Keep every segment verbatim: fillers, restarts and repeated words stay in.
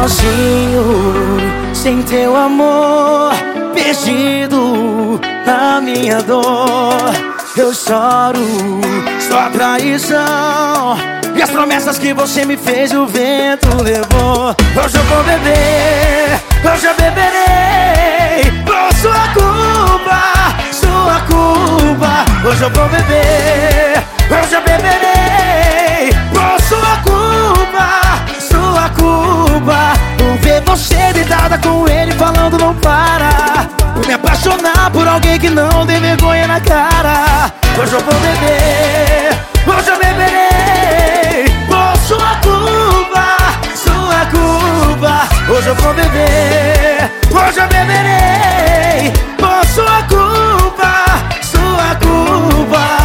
Sozinho, sem teu amor, perdido na minha dor. Eu choro, só traição, e as promessas que você me fez o vento levou. Hoje eu vou beber, hoje eu beberei, por sua culpa, sua culpa. Hoje eu vou beber, hoje eu beberei, por sua culpa, sua culpa. Por ver você deitada com ele falando não para, por me apaixonar por alguém que não tem vergonha na cara. Hoje eu vou beber, hoje eu beberei, por sua culpa, sua culpa. Hoje eu vou beber, hoje eu beberei, por sua culpa, sua culpa.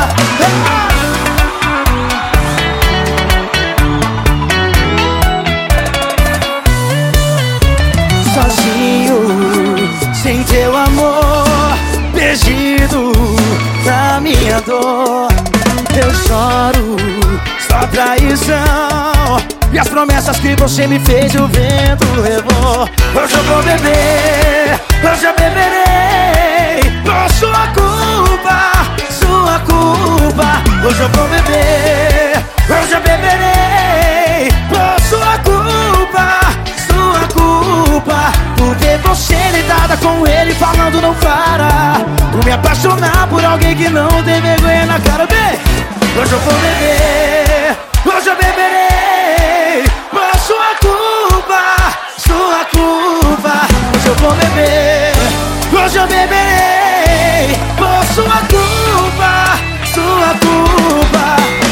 Sozinho, sem teu amor, perdido na minha dor. Eu choro, só traição, e as promessas que você me fez o vento levou. Hoje eu vou beber, hoje eu beberei, por sua culpa, sua culpa. Hoje eu vou beber, hoje eu beberei, por sua culpa, sua culpa. Por ver você deitada com ele falando não para, por me apaixonar por alguém que não tem vergonha na cara. Bem, hoje eu vou beber, hoje eu beberei, por sua culpa, sua culpa. Hoje eu vou beber, hoje eu beberei, por sua culpa, sua culpa.